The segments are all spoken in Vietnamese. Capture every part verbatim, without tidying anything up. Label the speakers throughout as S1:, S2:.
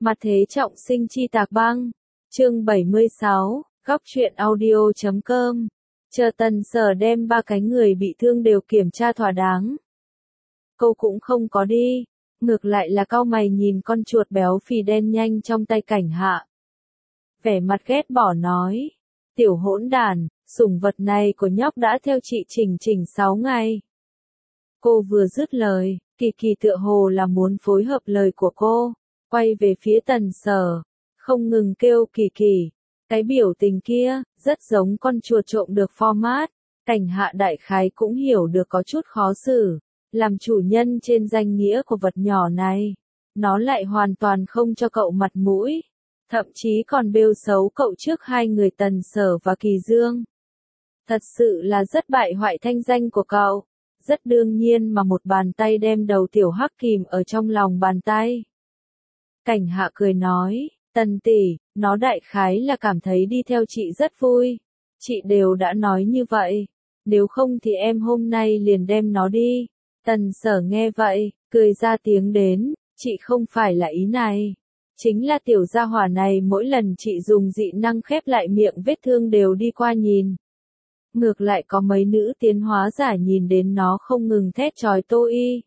S1: Mặt thế trọng sinh chi tạc băng. Chương bảy mươi sáu, góc truyện audio chấm com. Chờ Tần Sở đem ba cái người bị thương đều kiểm tra thỏa đáng. Câu cũng không có đi, ngược lại là cau mày nhìn con chuột béo phì đen nhanh trong tay Cảnh Hạ. Vẻ mặt ghét bỏ nói, tiểu hỗn đản, sủng vật này của nhóc đã theo chị Trình Trình sáu ngày. Cô vừa dứt lời, Kỳ Kỳ tựa hồ là muốn phối hợp lời của cô, quay về phía Tần Sở, không ngừng kêu Kỳ Kỳ. Cái biểu tình kia, rất giống con chuột trộm được format. Cảnh Hạ đại khái cũng hiểu được có chút khó xử. Làm chủ nhân trên danh nghĩa của vật nhỏ này, nó lại hoàn toàn không cho cậu mặt mũi. Thậm chí còn bêu xấu cậu trước hai người Tần Sở và Kỳ Dương. Thật sự là rất bại hoại thanh danh của cậu. Rất đương nhiên mà một bàn tay đem đầu tiểu hắc kìm ở trong lòng bàn tay. Cảnh Hạ cười nói, Tần tỷ, nó đại khái là cảm thấy đi theo chị rất vui. Chị đều đã nói như vậy. Nếu không thì em hôm nay liền đem nó đi. Tần Sở nghe vậy, cười ra tiếng đến, chị không phải là ý này. Chính là tiểu gia hỏa này mỗi lần chị dùng dị năng khép lại miệng vết thương đều đi qua nhìn. Ngược lại có mấy nữ tiến hóa giả nhìn đến nó không ngừng thét chói tô y.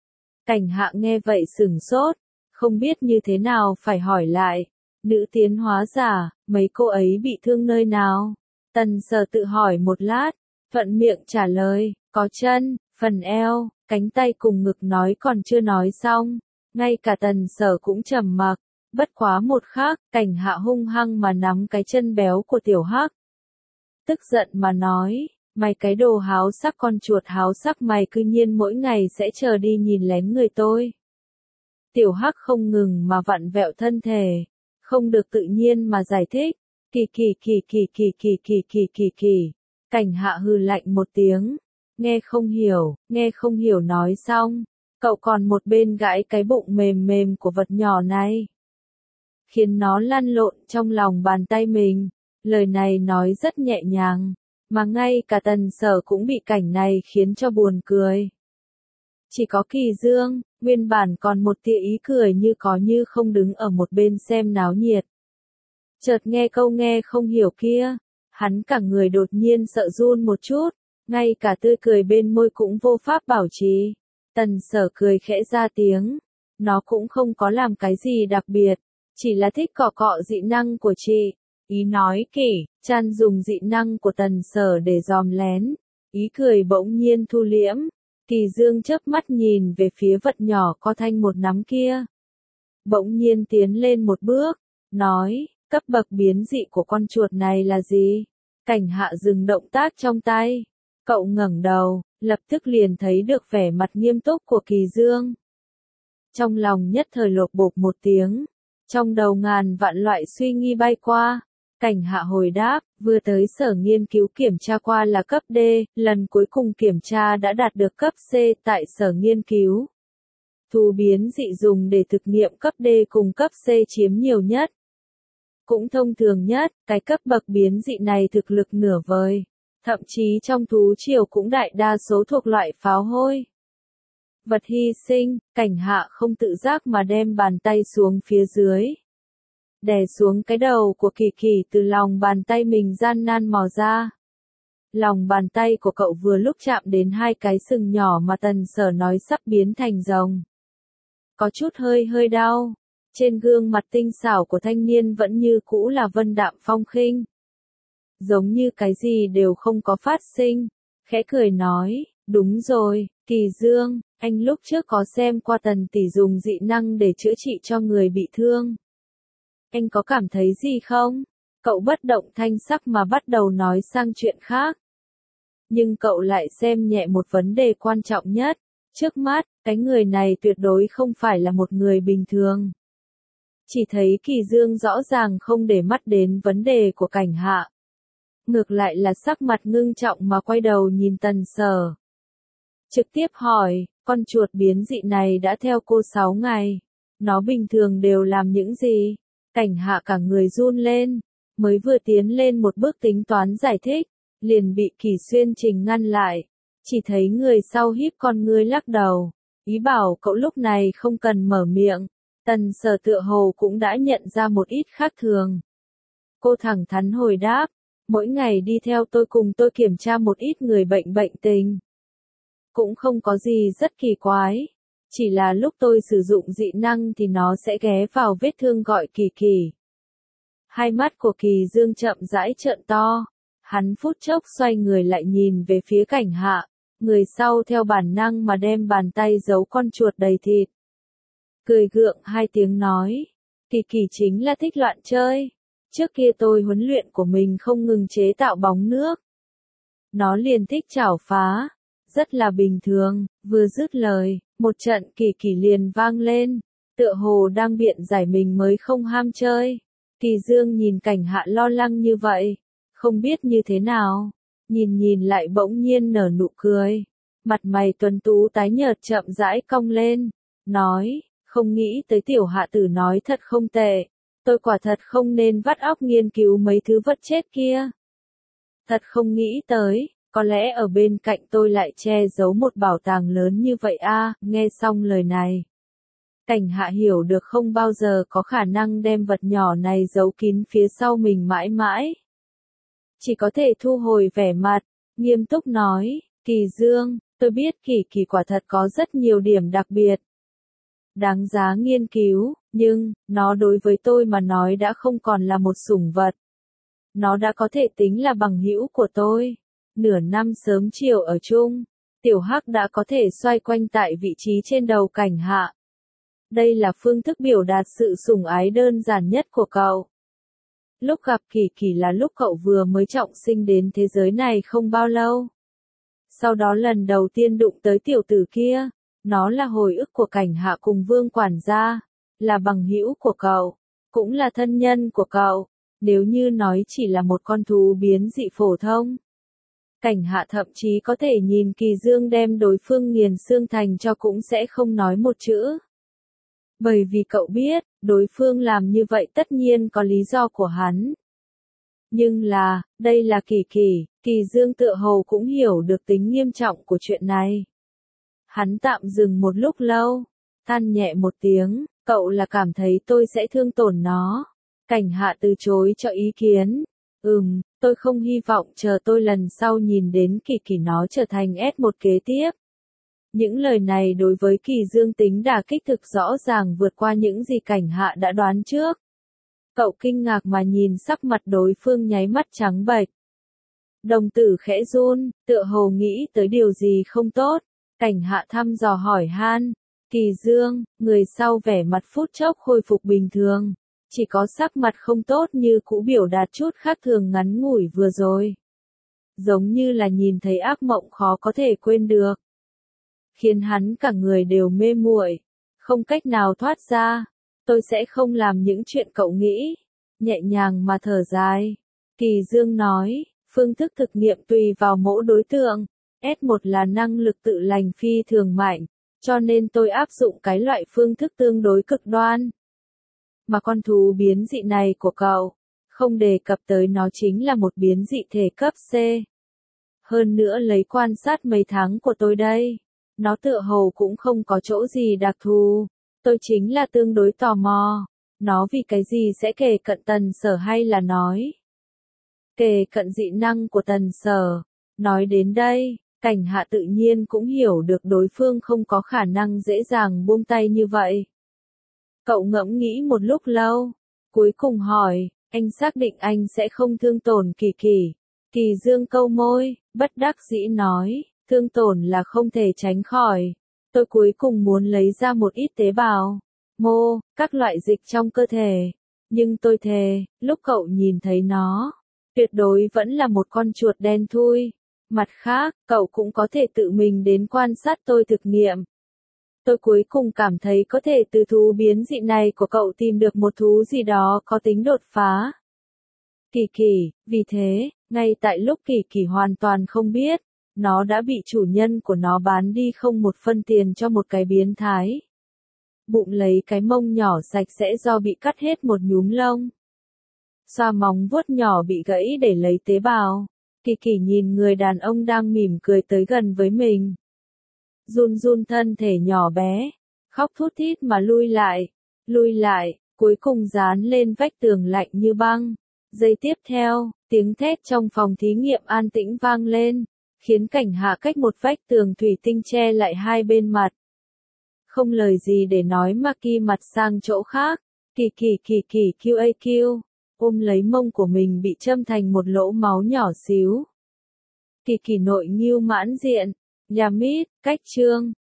S1: Cảnh Hạ nghe vậy sửng sốt, không biết như thế nào phải hỏi lại. Nữ tiến hóa giả, mấy cô ấy bị thương nơi nào? Tần Sở tự hỏi một lát, thuận miệng trả lời, có chân, phần eo, cánh tay cùng ngực nói còn chưa nói xong. Ngay cả Tần Sở cũng trầm mặc, bất quá một khắc, Cảnh Hạ hung hăng mà nắm cái chân béo của tiểu hắc. Tức giận mà nói, mày cái đồ háo sắc con chuột háo sắc mày cư nhiên mỗi ngày sẽ chờ đi nhìn lén người tôi. Tiểu hắc không ngừng mà vặn vẹo thân thể, không được tự nhiên mà giải thích, kỳ kỳ kỳ kỳ kỳ kỳ kỳ kỳ kỳ kỳ. Cảnh Hạ hừ lạnh một tiếng, nghe không hiểu, nghe không hiểu nói xong, cậu còn một bên gãi cái bụng mềm mềm của vật nhỏ này. Khiến nó lăn lộn trong lòng bàn tay mình, lời này nói rất nhẹ nhàng, mà ngay cả Tần Sở cũng bị cảnh này khiến cho buồn cười. Chỉ có Kỳ Dương, nguyên bản còn một tia ý cười như có như không đứng ở một bên xem náo nhiệt. Chợt nghe câu nghe không hiểu kia, hắn cả người đột nhiên sợ run một chút, ngay cả tươi cười bên môi cũng vô pháp bảo trì. Tần Sở cười khẽ ra tiếng, nó cũng không có làm cái gì đặc biệt, chỉ là thích cọ cọ dị năng của chị. Ý nói Kỳ, Chan dùng dị năng của Tần Sở để dòm lén, ý cười bỗng nhiên thu liễm. Kỳ Dương chớp mắt nhìn về phía vật nhỏ co thanh một nắm kia. Bỗng nhiên tiến lên một bước, nói, cấp bậc biến dị của con chuột này là gì? Cảnh Hạ dừng động tác trong tay. Cậu ngẩng đầu, lập tức liền thấy được vẻ mặt nghiêm túc của Kỳ Dương. Trong lòng nhất thời lột bột một tiếng, trong đầu ngàn vạn loại suy nghĩ bay qua. Cảnh Hạ hồi đáp, vừa tới sở nghiên cứu kiểm tra qua là cấp D, lần cuối cùng kiểm tra đã đạt được cấp C tại sở nghiên cứu. Thú biến dị dùng để thực nghiệm cấp D cùng cấp C chiếm nhiều nhất. Cũng thông thường nhất, cái cấp bậc biến dị này thực lực nửa vời. Thậm chí trong thú triều cũng đại đa số thuộc loại pháo hôi. Vật hy sinh, Cảnh Hạ không tự giác mà đem bàn tay xuống phía dưới. Đè xuống cái đầu của Kỳ Kỳ từ lòng bàn tay mình gian nan mò ra. Lòng bàn tay của cậu vừa lúc chạm đến hai cái sừng nhỏ mà Tần Sở nói sắp biến thành rồng. Có chút hơi hơi đau. Trên gương mặt tinh xảo của thanh niên vẫn như cũ là vân đạm phong khinh. Giống như cái gì đều không có phát sinh. Khẽ cười nói, đúng rồi, Kỳ Dương, anh lúc trước có xem qua Tần tỷ dùng dị năng để chữa trị cho người bị thương. Anh có cảm thấy gì không? Cậu bất động thanh sắc mà bắt đầu nói sang chuyện khác. Nhưng cậu lại xem nhẹ một vấn đề quan trọng nhất. Trước mắt, cái người này tuyệt đối không phải là một người bình thường. Chỉ thấy Kỳ Dương rõ ràng không để mắt đến vấn đề của Cảnh Hạ. Ngược lại là sắc mặt ngưng trọng mà quay đầu nhìn Tần Sở. Trực tiếp hỏi, con chuột biến dị này đã theo cô sáu ngày. Nó bình thường đều làm những gì? Cảnh Hạ cả người run lên, mới vừa tiến lên một bước tính toán giải thích, liền bị Kỳ Xuyên Trình ngăn lại. Chỉ thấy người sau híp con ngươi lắc đầu, ý bảo cậu lúc này không cần mở miệng. Tần Sở tựa hồ cũng đã nhận ra một ít khác thường. Cô thẳng thắn hồi đáp, mỗi ngày đi theo tôi cùng tôi kiểm tra một ít người bệnh bệnh tình. Cũng không có gì rất kỳ quái. Chỉ là lúc tôi sử dụng dị năng thì nó sẽ ghé vào vết thương gọi Kỳ Kỳ. Hai mắt của Kỳ Dương chậm rãi trợn to. Hắn phút chốc xoay người lại nhìn về phía Cảnh Hạ. Người sau theo bản năng mà đem bàn tay giấu con chuột đầy thịt. Cười gượng hai tiếng nói. Kỳ Kỳ chính là thích loạn chơi. Trước kia tôi huấn luyện của mình không ngừng chế tạo bóng nước. Nó liền thích chảo phá. Rất là bình thường, vừa dứt lời, một trận Kỳ Kỳ liền vang lên. Tựa hồ đang biện giải mình mới không ham chơi. Kỳ Dương nhìn Cảnh Hạ lo lắng như vậy. Không biết như thế nào. Nhìn nhìn lại bỗng nhiên nở nụ cười. Mặt mày tuấn tú tái nhợt chậm rãi cong lên. Nói, không nghĩ tới tiểu hạ tử nói thật không tệ. Tôi quả thật không nên vắt óc nghiên cứu mấy thứ vật chết kia. Thật không nghĩ tới, có lẽ ở bên cạnh tôi lại che giấu một bảo tàng lớn như vậy a. À, nghe xong lời này. Cảnh Hạ hiểu được không bao giờ có khả năng đem vật nhỏ này giấu kín phía sau mình mãi mãi. Chỉ có thể thu hồi vẻ mặt, nghiêm túc nói, Kỳ Dương, tôi biết Kỳ Kỳ quả thật có rất nhiều điểm đặc biệt. Đáng giá nghiên cứu, nhưng, nó đối với tôi mà nói đã không còn là một sủng vật. Nó đã có thể tính là bằng hữu của tôi. Nửa năm sớm chiều ở chung, Tiểu Hắc đã có thể xoay quanh tại vị trí trên đầu Cảnh Hạ. Đây là phương thức biểu đạt sự sủng ái đơn giản nhất của cậu. Lúc gặp Kỳ Kỳ là lúc cậu vừa mới trọng sinh đến thế giới này không bao lâu. Sau đó lần đầu tiên đụng tới tiểu tử kia, nó là hồi ức của Cảnh Hạ cùng Vương quản gia, là bằng hữu của cậu, cũng là thân nhân của cậu, nếu như nói chỉ là một con thú biến dị phổ thông. Cảnh Hạ thậm chí có thể nhìn Kỳ Dương đem đối phương nghiền xương thành cho cũng sẽ không nói một chữ. Bởi vì cậu biết, đối phương làm như vậy tất nhiên có lý do của hắn. Nhưng là, đây là Kỳ Kỳ, Kỳ Dương tựa hồ cũng hiểu được tính nghiêm trọng của chuyện này. Hắn tạm dừng một lúc lâu, than nhẹ một tiếng, cậu là cảm thấy tôi sẽ thương tổn nó. Cảnh Hạ từ chối cho ý kiến. Ừm, tôi không hy vọng chờ tôi lần sau nhìn đến Kỳ Kỳ nó trở thành ét một kế tiếp. Những lời này đối với Kỳ Dương tính đả kích thực rõ ràng vượt qua những gì Cảnh Hạ đã đoán trước. Cậu kinh ngạc mà nhìn sắc mặt đối phương nháy mắt trắng bệch. Đồng tử khẽ run, tựa hồ nghĩ tới điều gì không tốt. Cảnh Hạ thăm dò hỏi han. Kỳ Dương, người sau vẻ mặt phút chốc khôi phục bình thường. Chỉ có sắc mặt không tốt như cũ biểu đạt chút khác thường ngắn ngủi vừa rồi. Giống như là nhìn thấy ác mộng khó có thể quên được. Khiến hắn cả người đều mê muội, không cách nào thoát ra. Tôi sẽ không làm những chuyện cậu nghĩ. Nhẹ nhàng mà thở dài. Kỳ Dương nói, phương thức thực nghiệm tùy vào mỗi đối tượng. ét một là năng lực tự lành phi thường mạnh, cho nên tôi áp dụng cái loại phương thức tương đối cực đoan. Mà con thú biến dị này của cậu, không đề cập tới nó chính là một biến dị thể cấp C. Hơn nữa lấy quan sát mấy tháng của tôi đây, nó tựa hồ cũng không có chỗ gì đặc thù. Tôi chính là tương đối tò mò, nó vì cái gì sẽ kề cận Tần Sở hay là nói kề cận dị năng của Tần Sở. Nói đến đây, Cảnh Hạ tự nhiên cũng hiểu được đối phương không có khả năng dễ dàng buông tay như vậy. Cậu ngẫm nghĩ một lúc lâu, cuối cùng hỏi, anh xác định anh sẽ không thương tổn Kỳ Kỳ. Kỳ Dương câu môi, bất đắc dĩ nói, thương tổn là không thể tránh khỏi. Tôi cuối cùng muốn lấy ra một ít tế bào, mô, các loại dịch trong cơ thể. Nhưng tôi thề, lúc cậu nhìn thấy nó, tuyệt đối vẫn là một con chuột đen thui. Mặt khác, cậu cũng có thể tự mình đến quan sát tôi thực nghiệm. Tôi cuối cùng cảm thấy có thể từ thú biến dị này của cậu tìm được một thú gì đó có tính đột phá. Kỳ Kỳ, vì thế, ngay tại lúc Kỳ Kỳ hoàn toàn không biết, nó đã bị chủ nhân của nó bán đi không một phân tiền cho một cái biến thái. Bụng lấy cái mông nhỏ sạch sẽ do bị cắt hết một nhúm lông. Xoa móng vuốt nhỏ bị gãy để lấy tế bào. Kỳ Kỳ nhìn người đàn ông đang mỉm cười tới gần với mình. Run run thân thể nhỏ bé, khóc thút thít mà lui lại. lui lại, cuối cùng dán lên vách tường lạnh như băng. Giây tiếp theo, tiếng thét trong phòng thí nghiệm an tĩnh vang lên, khiến cảnh hạ cách một vách tường thủy tinh che lại hai bên mặt. Không lời gì để nói mà Kỳ mặt sang chỗ khác, kỳ kỳ kỳ kỳ quy a quy, ôm lấy mông của mình bị châm thành một lỗ máu nhỏ xíu. Kỳ kỳ nội ngưu mãn diện, Yamit, cách chương.